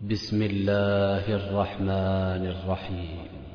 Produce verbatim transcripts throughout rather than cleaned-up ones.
بسم الله الرحمن الرحيم.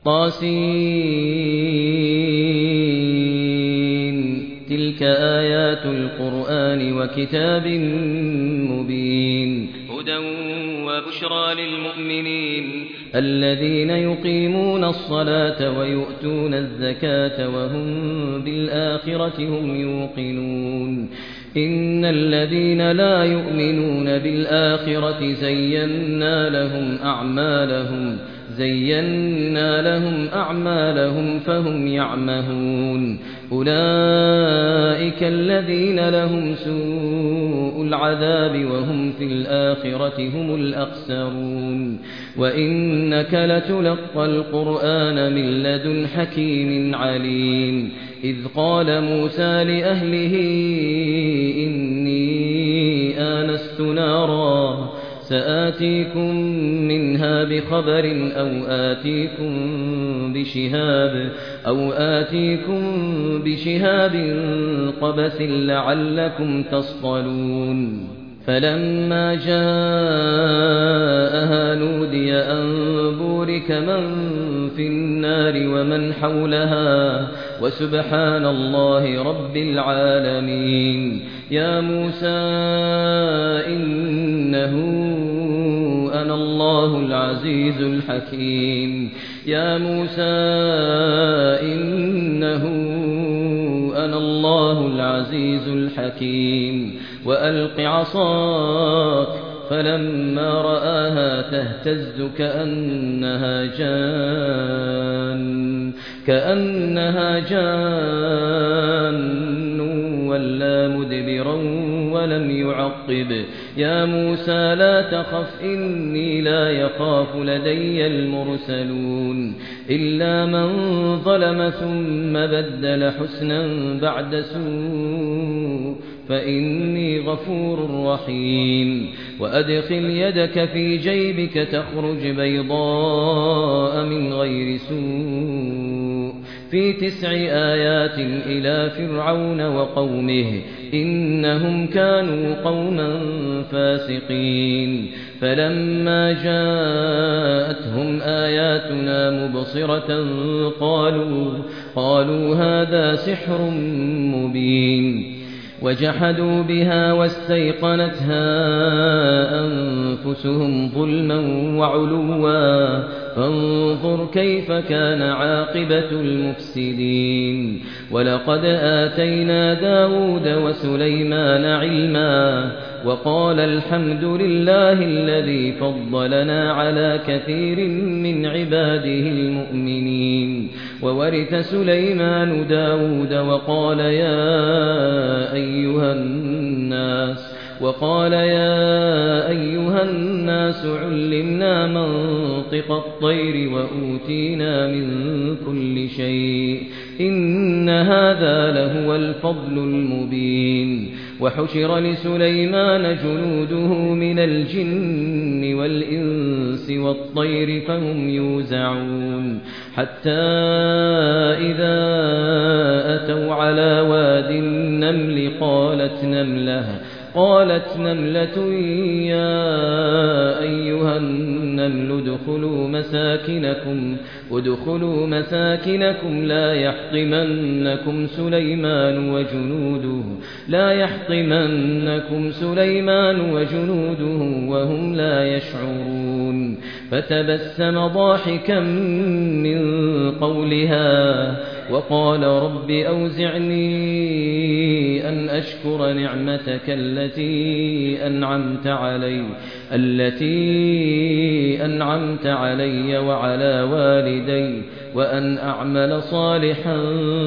طاسين. تلك آيات القرآن وكتاب مبين. هدى وبشرى للمؤمنين الذين يقيمون الصلاة ويؤتون الزكاة وهم بالآخرة هم يوقنون. إن الذين لا يؤمنون بالآخرة زينا لهم أعمالهم زينا لهم أعمالهم فهم يعمهون. أولئك الذين لهم سوء العذاب وهم في الآخرة هم الأخسرون. وإنك لتلقى القرآن من لدن حكيم عليم. إذ قال موسى لأهله إني آنست نارا سآتيكم منها بخبر أو آتيكم بشهاب أو آتيكم بشهاب قبس لعلكم تصطلون. فلما جاءها نودي أن بورك من في النار ومن حولها وسبحان الله رب العالمين. يا موسى إنه أنا الله العزيز الحكيم. يا موسى إنه أنا الله العزيز الحكيم. وألق عصاك فلما رآها تهتز كأنها جان كأنها جان ولا مدبرا ولم يعقب. يا موسى لا تخف إني لا يخاف لدي المرسلون. إلا من ظلم ثم بدل حسنا بعد سوء فإني غفور رحيم. وأدخل يدك في جيبك تخرج بيضاء من غير سوء في تسع آيات إلى فرعون وقومه إنهم كانوا قوما فاسقين. فلما جاءتهم آياتنا مبصرة قالوا قالوا هذا سحر مبين. وجحدوا بها واستيقنتها أنفسهم ظلما وعلوا فانظر كيف كان عاقبة المفسدين. ولقد آتينا داود وسليمان علما وقال الحمد لله الذي فضلنا على كثير من عباده المؤمنين. وورث سليمان داود وقال يا أيها الناس وقال يا أيها الناس علمنا منطق الطير وأوتينا من كل شيء إن هذا لهو الفضل المبين. وحشر لسليمان جنوده من الجن والإنس والطير فهم يوزعون. حتى إذا أتوا على واد النمل قالت نملة قالت نملة يا أيها النمل ادخلوا مساكنكم ادخلوا مساكنكم لا يحطمنكم سليمان وجنوده لا يحطمنكم سليمان وجنوده وهم لا يشعرون. فتبسم ضاحكا من قولها وقال رب أوزعني أن أشكر نعمتك التي أنعمت علي التي أنعمت علي وعلى والدي وأن أعمل صالحا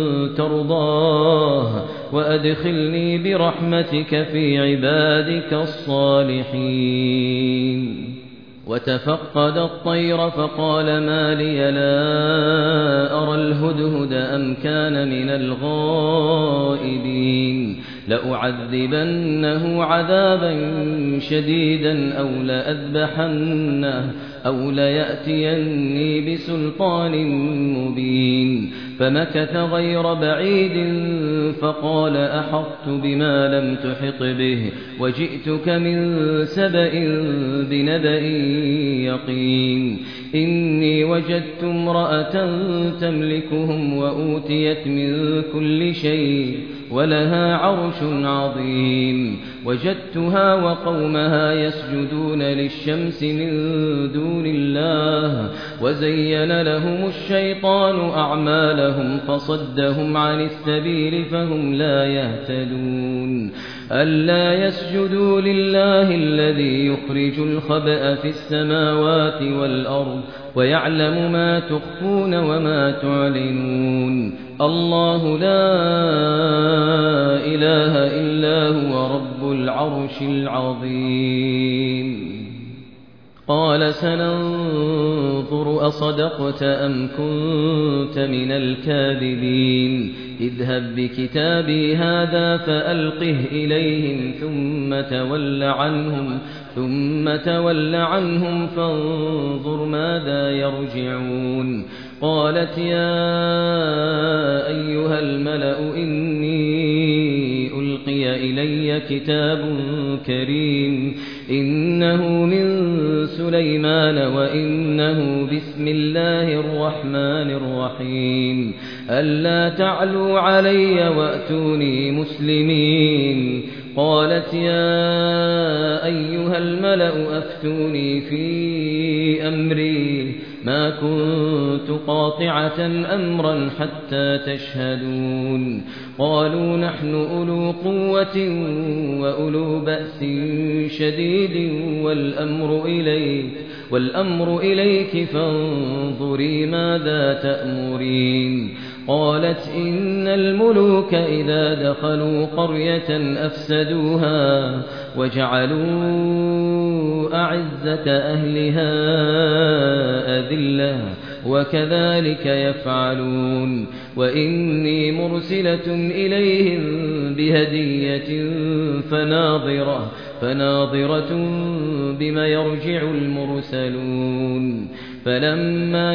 ترضاه وأدخلني برحمتك في عبادك الصالحين. وتفقد الطير فقال ما لي لا أرى الهدهد أم كان من الغائبين. لأعذبنه عذابا شديدا أو لأذبحنه أو ليأتيني بسلطان مبين فمكث غير بعيد فقال أحطت بما لم تحط به وجئتك من سبأ بنبأ يقين إني وجدت امرأة تملكهم وأوتيت من كل شيء ولها عرش عظيم وجدتها وقومها يسجدون للشمس من دون الله وزين لهم الشيطان أعمالهم فصدهم عن السبيل فهم لا يهتدون ألا يسجدوا لله الذي يخرج الخبأ في السماوات والأرض ويعلم ما تخفون وما تعلنون الله لا إله إلا هو رب العرش العظيم قال سننظر أصدقت أم كنت من الكاذبين اذهب بكتابي هذا فألقه إليهم ثم تول عنهم ثم تول عنهم فانظر ماذا يرجعون قالت يا أيها الملأ إني ألقي إلي كتاب كريم إنه من سليمان وإنه بسم الله الرحمن الرحيم ألا تعلوا علي وأتوني مسلمين قالت يا أيها الملأ أفتوني في أمري ما كنت قاطعة أمرا حتى تشهدون قالوا نحن أولو قوة وأولو بأس شديد والأمر إليك والأمر إليك فانظري ماذا تأمرين قالت إن الملوك إذا دخلوا قرية أفسدوها وجعلوا أعزة أهلها أذلة وكذلك يفعلون وإني مرسلة إليهم بهدية فناظرة فناظرة بما يرجع المرسلون فلما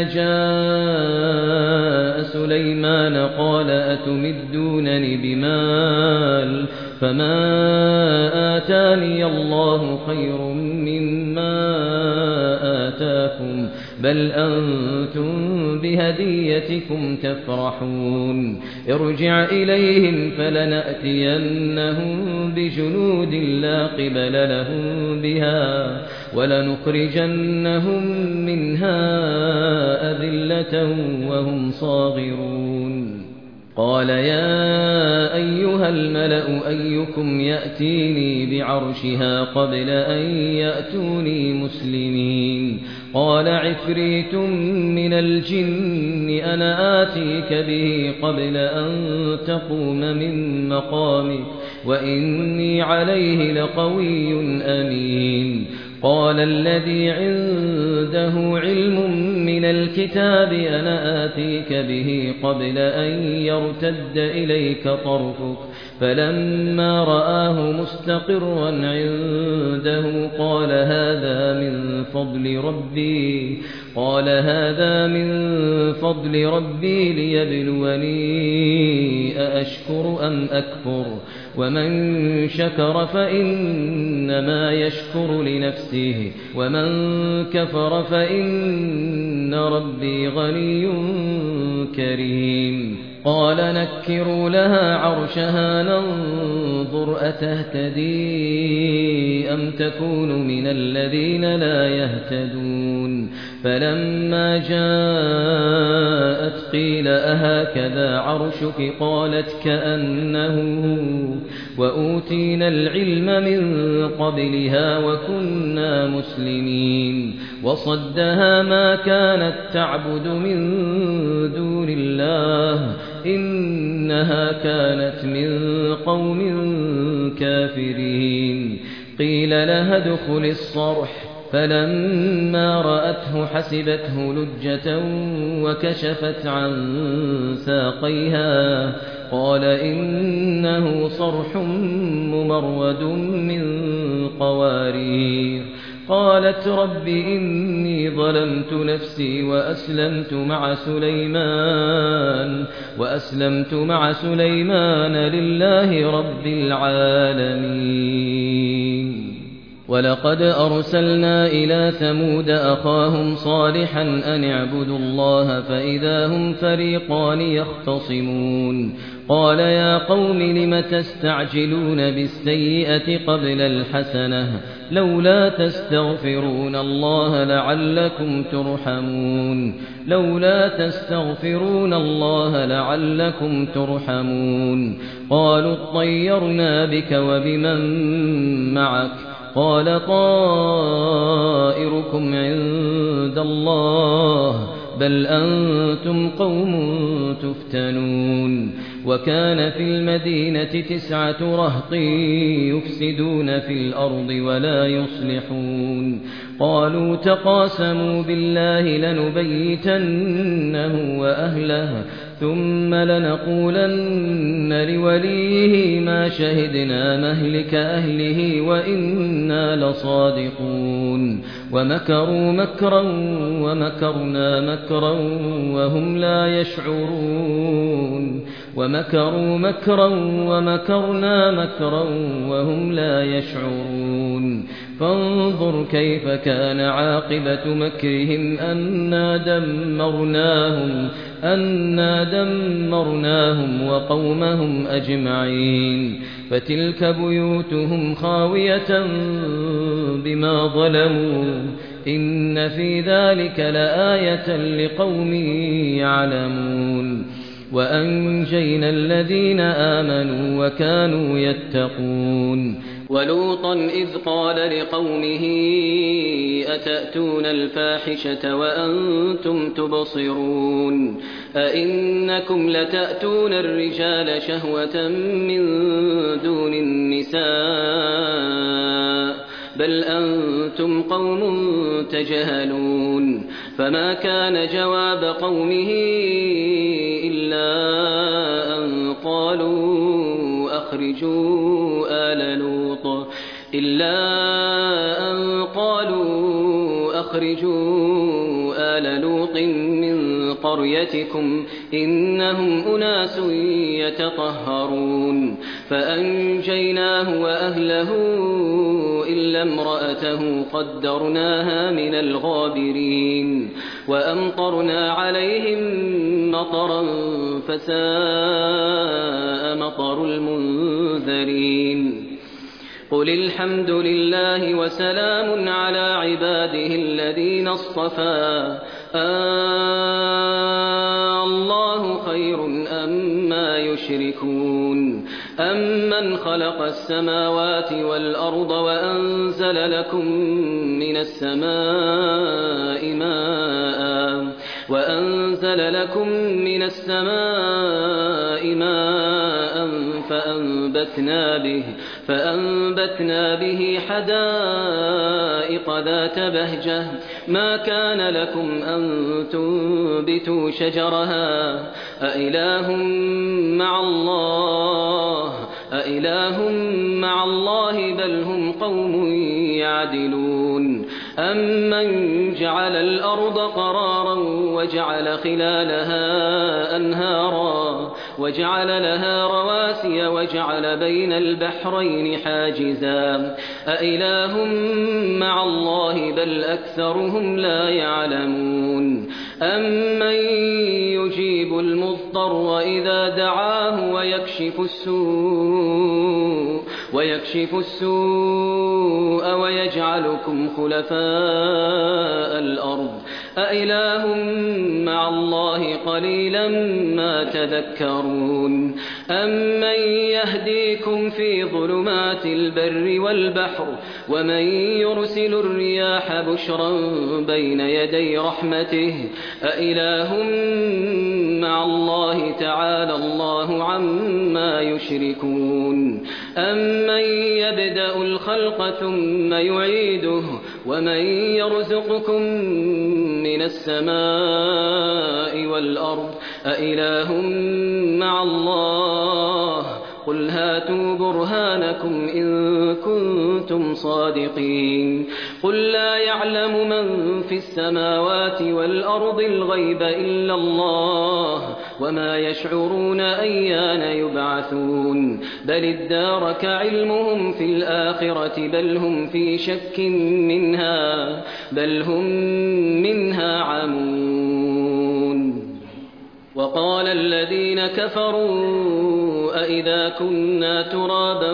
جاء سليمان قال أتمدونني بمال فما آتاني الله خير مما آتاكم بل أنتم بهديتكم تفرحون ارجع إليهم فلنأتينهم بجنود لا قبل لهم بها ولنخرجنهم منها أذلة وهم صاغرون قال يا أيها الملأ أيكم يأتيني بعرشها قبل أن يأتوني مسلمين قال عفريت من الجن أنا آتيك به قبل أن تقوم من مقامك وإني عليه لقوي أمين قال الذي عنده علم من الكتاب أنا آتيك به قبل أن يرتد إليك طرفك فلما رآه مستقرا عنده قال هذا من فضل ربي قال هذا من فضل ربي ليبلوني أأشكر أم أكفر ومن شكر فإنما يشكر لنفسه ومن كفر فإن ربي غني كريم قال نكروا لها عرشها ننظر أتهتدي أم تكون من الذين لا يهتدون فلما جاءت قيل أهكذا عرشك قالت كأنه وأوتينا العلم من قبلها وكنا مسلمين وصدها ما كانت تعبد من دون الله إنها كانت من قوم كافرين قيل لها ادخل الصرح فلما رأته حسبته لجة وكشفت عن ساقيها قال إنه صرح ممرد من قوارير قالت رب إني ظلمت نفسي وأسلمت مع سليمان وأسلمت مع سليمان لله رب العالمين ولقد أرسلنا إلى ثمود أخاهم صالحا أن اعبدوا الله فإذا هم فريقان يختصمون قال يا قوم لم تستعجلون بالسيئة قبل الحسنة لولا تستغفرون الله لعلكم ترحمون لولا تستغفرون الله لعلكم ترحمون قالوا اطيرنا بك وبمن معك قال طائركم عند الله بل أنتم قوم تفتنون وكان في المدينة تسعة رهط يفسدون في الأرض ولا يصلحون قالوا تقاسموا بالله لنبيتنه وأهله ثم لنقولن لوليه ما شهدنا مهلك أهله وإنا لصادقون ومكروا مكرا ومكرنا مكرا وهم لا يشعرون ومكروا مكرا ومكرنا مكرا وهم لا يشعرون فانظر كيف كان عاقبة مكرهم أنا دمرناهم أنا دمرناهم وقومهم أجمعين فتلك بيوتهم خاوية بما ظلموا إن في ذلك لآية لقوم يعلمون وأنجينا الذين آمنوا وكانوا يتقون ولوطا إذ قال لقومه أتأتون الفاحشة وأنتم تبصرون أئنكم لتأتون الرجال شهوة من دون النساء بل أنتم قوم تجهلون فما كان جواب قومه إلا أن قالوا أخرجوا آل لوط إلا أن قالوا أخرجوا آل لوط من قريتكم إنهم أناس يتطهرون فأنجيناه وأهله إلا امرأته قدرناها من الغابرين وأمطرنا عليهم مطرا فساء مطر المنذرين قل الحمد لله وسلام على عباده الذين اصطفى آه الله خير أما يشركون أمن خلق السماوات والأرض وأنزل لكم من السماء ماء وأنزل لكم من السماء ماء فأنبتنا به فأنبتنا به حدائق ذات بهجة ما كان لكم أن تنبتوا شجرها أإله مع الله أإله مع الله بل هم قوم يعدلون أمن جعل الأرض قرارا وجعل خلالها أنهارا وجعل لها رواسي وجعل بين البحرين حاجزا أإله مع الله بل أكثرهم لا يعلمون أمن يجيب المضطر إذا دعاه ويكشف السوء ويكشف السوء ويجعلكم خلفاء الأرض أإله مع الله قليلا ما تذكرون أمن يهديكم في ظلمات البر والبحر ومن يرسل الرياح بشرا بين يدي رحمته أإله مع الله تعالى الله عما يشركون أم أَمَّن يَبْدَأُ الْخَلْقَ ثُمَّ يُعِيدُهُ وَمَن يَرْزُقُكُم مِّنَ السَّمَاءِ وَالْأَرْضِ أَإِلَٰهٌ مَّعَ اللَّهِ قُلْ هَاتُوا بُرْهَانَكُمْ إِن كُنتُمْ صَادِقِينَ قُل لَّا يَعْلَمُ مَن فِي السَّمَاوَاتِ وَالْأَرْضِ الْغَيْبَ إِلَّا اللَّهُ وَمَا يَشْعُرُونَ أَيَّانَ يُبْعَثُونَ بَلِ ادَّارَكَ عِلْمُهُمْ فِي الْآخِرَةِ بَلْ هُمْ فِي شَكٍّ مِّنْهَا بَلْ هُم مِّنْهَا عَمُونَ وَقَالَ الَّذِينَ كَفَرُوا أَإِذَا كُنَّا تُرَابًا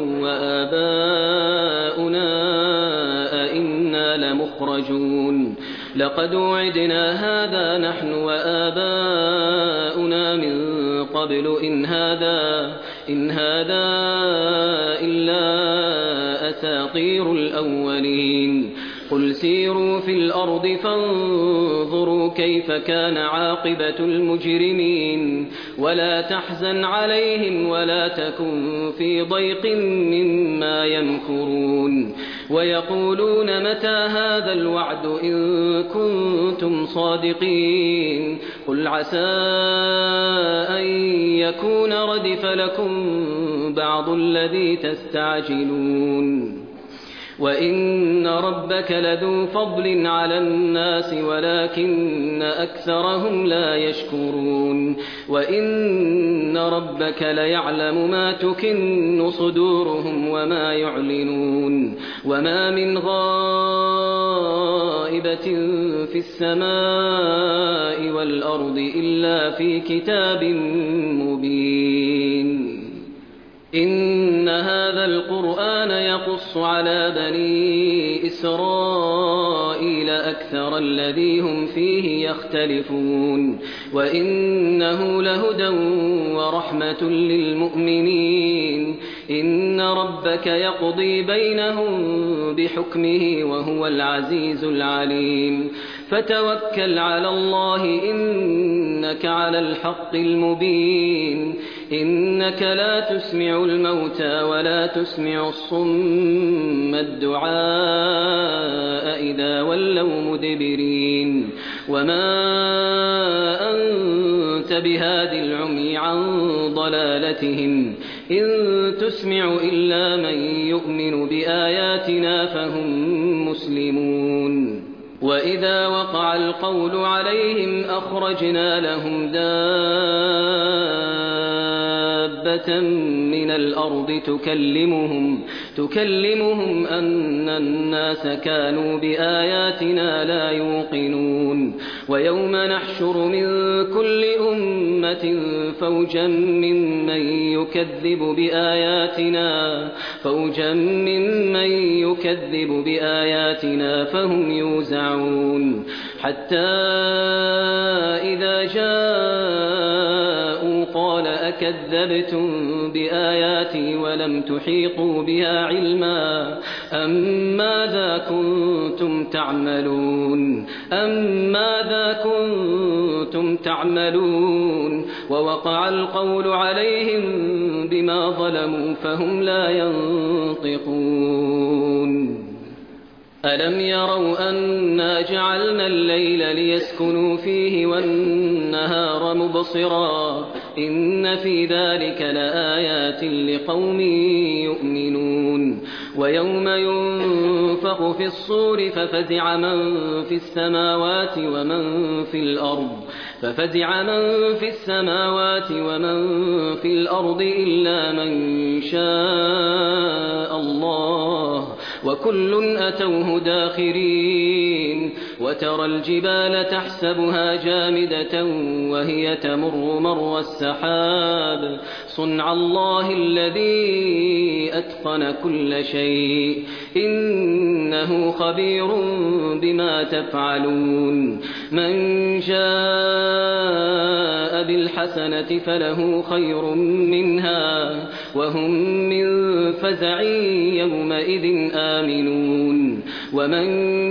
وَآبَاؤُنَا أَإِنَّا لَمُخْرَجُونَ لَقَدْ وُعِدْنَا هَٰذَا نَحْنُ وَآبَاؤُنَا مِن قَبْلُ إِنْ هَٰذَا إِنْ هَٰذَا إِلَّا أَسَاطِيرُ الْأَوَّلِينَ قُلْ سِيرُوا فِي الْأَرْضِ فَانظُرُوا كَيْفَ كَانَ عَاقِبَةُ الْمُجْرِمِينَ وَلَا تَحْزَنْ عَلَيْهِمْ وَلَا تَكُن فِي ضَيْقٍ مِّمَّا يَمْكُرُونَ وَيَقُولُونَ مَتَىٰ هَٰذَا الْوَعْدُ إِن كُنتُمْ صَادِقِينَ قُلْ عَسَىٰ أَن يَكُونَ رَدِفَ لَكُم بَعْضُ الَّذِي تَسْتَعْجِلُونَ وَإِنَّ رَبَّكَ لَذُو فَضْلٍ عَلَى النَّاسِ وَلَٰكِنَّ أَكْثَرَهُمْ لَا يَشْكُرُونَ وَإِنَّ رَبَّكَ لَيَعْلَمُ مَا تُكِنُّ صُدُورُهُمْ وَمَا يُعْلِنُونَ وَمَا مِنْ غَائِبَةٍ فِي السَّمَاءِ وَالْأَرْضِ إِلَّا فِي كِتَابٍ مُّبِينٍ إِنَّ هَٰذَا الْقُرْآنَ يَقُصُّ عَلَىٰ بَنِي إِسْرَائِيلَ أَكْثَرَ الَّذِي هُمْ فِيهِ يَخْتَلِفُونَ وَإِنَّهُ لَهُدًى وَرَحْمَةٌ لِّلْمُؤْمِنِينَ إِنَّ رَبَّكَ يَقْضِي بَيْنَهُم بِحُكْمِهِ وَهُوَ الْعَزِيزُ الْعَلِيمُ فَتَوَكَّلْ عَلَى اللَّهِ إِنَّكَ عَلَى الْحَقِّ الْمُبِينِ إِنَّكَ لَا تُسْمِعُ الْمَوْتَىٰ وَلَا تُسْمِعُ الصُّمَّ الدُّعَاءَ إِذَا وَلَّوْا مُدْبِرِينَ وَمَا أَنتَ بِهَادِ الْعُمْيِ عَن ضَلَالَتِهِمْ إِن تُسْمِعُ إِلَّا مَن يُؤْمِنُ بِآيَاتِنَا فَهُم مُّسْلِمُونَ وَإِذَا وَقَعَ الْقَوْلُ عَلَيْهِمْ أَخْرَجْنَا لَهُمْ دَابَّةً مِّنَ الْأَرْضِ تُكَلِّمُهُمْ تُكَلِّمُهُمْ أَنَّ النَّاسَ كَانُوا بِآيَاتِنَا لَا يُوقِنُونَ وَيَوْمَ نَحْشُرُ مِن كُلِّ أُمَّةٍ فَوْجًا مِّمَّن يُكَذِّبُ بِآيَاتِنَا فَوْجًا مِّمَّن يُكَذِّبُ بِآيَاتِنَا فَهُمْ يُوزَعُونَ حَتَّىٰ إِذَا جَاءُوا قَالَ أَكَذَّبْتُم بِآيَاتِي وَلَمْ تُحِيطُوا بِهَا عِلْمًا أَم مَّاذَا كُنتُمْ تَعْمَلُونَ أَم مَّاذَا كُنتُمْ تَعْمَلُونَ وَوَقَعَ الْقَوْلُ عَلَيْهِم بِمَا ظَلَمُوا فَهُمْ لَا يَنطِقُونَ أَلَمْ يَرَوْا أَنَّا جَعَلْنَا اللَّيْلَ لِيَسْكُنُوا فِيهِ وَالنَّهَارَ مُبْصِرًا إِنَّ فِي ذَلِكَ لَآيَاتٍ لِقَوْمٍ يُؤْمِنُونَ وَيَوْمَ يُنفَخُ فِي الصُّورِ فَفَزِعَ مَن فِي السَّمَاوَاتِ وَمَن فِي الْأَرْضِ فَفَزِعَ مَن فِي السَّمَاوَاتِ وَمَن فِي الْأَرْضِ إِلَّا مَن شَاءَ اللَّهُ وَكُلٌّ أَتَوْهُ دَاخِرِينَ وَتَرَى الْجِبَالَ تَحْسَبُهَا جَامِدَةً وَهِيَ تَمُرُّ مَرَّ السَّحَابِ صُنْعَ اللَّهِ الَّذِي أَتْقَنَ كُلَّ شَيْءٍ إِنَّهُ خَبِيرٌ بِمَا تَفْعَلُونَ مَن جَاءَ بِالْحَسَنَةِ فَلَهُ خَيْرٌ مِّنْهَا وَهُم مِّن فَزَعٍ يَوْمَئِذٍ آمِنُونَ وَمَن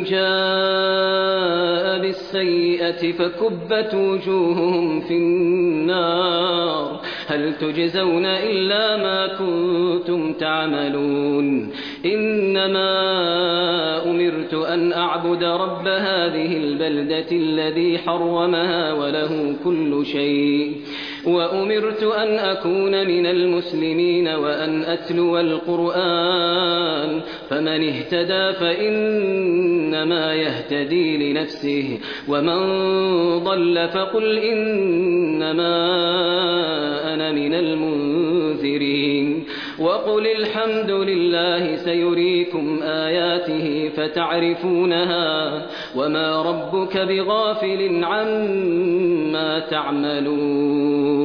جَاءَ بِالسَّيِّئَةِ فَكُبَّتْ وُجُوهُهُمْ فِي النَّارِ هل تجزون إلا ما كنتم تعملون إنما أمرت أن أعبد رب هذه البلدة الذي حرمها وله كل شيء وأمرت أن أكون من المسلمين وأن أتلو القرآن فمن اهتدى فإنما يهتدي لنفسه ومن ضل فقل إنما أنا من المنذرين وقل الحمد لله سيريكم آياته فتعرفونها وما ربك بغافل عما تعملون